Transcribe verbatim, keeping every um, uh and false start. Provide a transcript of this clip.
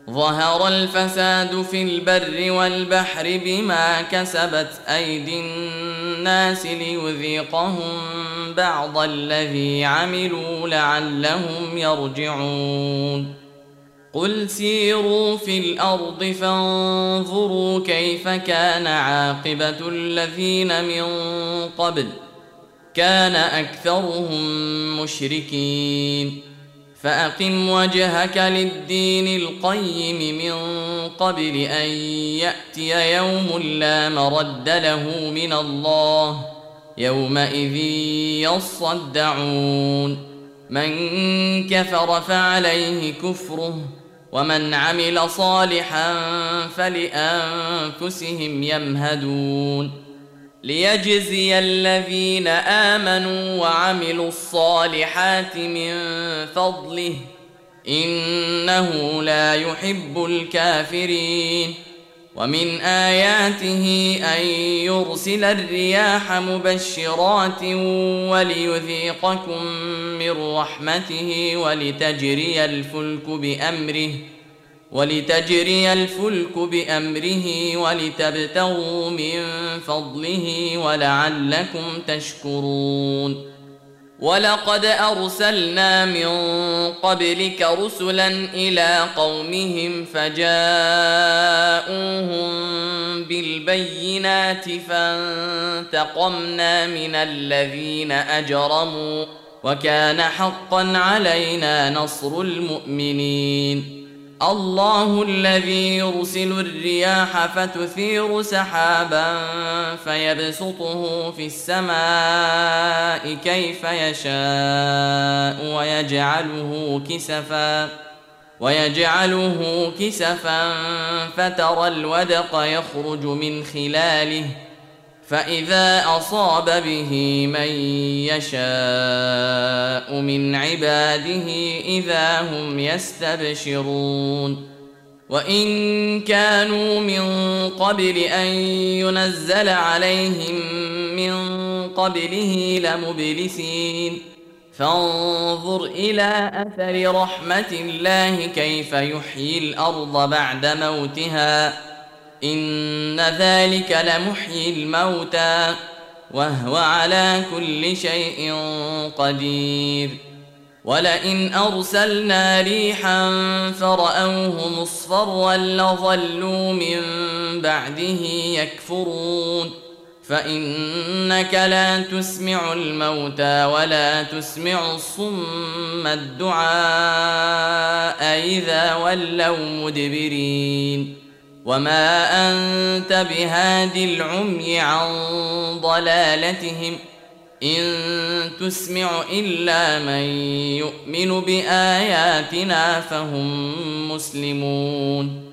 ظهر الفساد في البر والبحر بما كسبت أيدي الناس ليذيقهم بعض الذي عملوا لعلهم يرجعون قل سيروا في الأرض فانظروا كيف كان عاقبة الذين من قبل كان أكثرهم مشركين فأقم وجهك للدين القيم من قبل أن يأتي يوم لا مرد له من الله يومئذ يصدعون من كفر فعليه كفره ومن عمل صالحا فلأنفسهم يمهدون ليجزي الذين آمنوا وعملوا الصالحات من فضله إنه لا يحب الكافرين ومن آياته أن يرسل الرياح مبشرات وليذيقكم من رحمته ولتجري الفلك بأمره ولتجري الفلك بأمره ولتبتغوا من فضله ولعلكم تشكرون ولقد أرسلنا من قبلك رسلا إلى قومهم فجاءوهم بالبينات فانتقمنا من الذين أجرموا وكان حقا علينا نصر المؤمنين الله الذي يرسل الرياح فتثير سحابا فيبسطه في السماء كيف يشاء ويجعله كسفا ويجعله كسفا فترى الودق يخرج من خلاله فإذا أصاب به من يشاء من عباده إذا هم يستبشرون وإن كانوا من قبل أن ينزل عليهم من قبله لمبلسين فانظر إلى أثر رحمة الله كيف يحيي الأرض بعد موتها إن ذلك لمحيي الموتى وهو على كل شيء قدير ولئن أرسلنا ريحا فرأوه مصفرا لظلوا من بعده يكفرون فإنك لا تسمع الموتى ولا تسمع الصم الدعاء إذا ولوا مدبرين وما أنت بهاد العمي عن ضلالتهم إن تسمع إلا من يؤمن بآياتنا فهم مسلمون